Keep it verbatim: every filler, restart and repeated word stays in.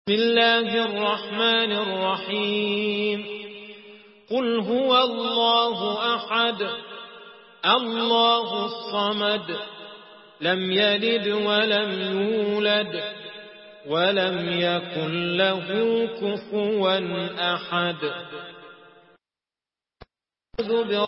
بسم الله الرحمن الرحيم قل هو الله أحد الله الصمد لم يلد ولم يولد ولم يكن له كفوا أحد.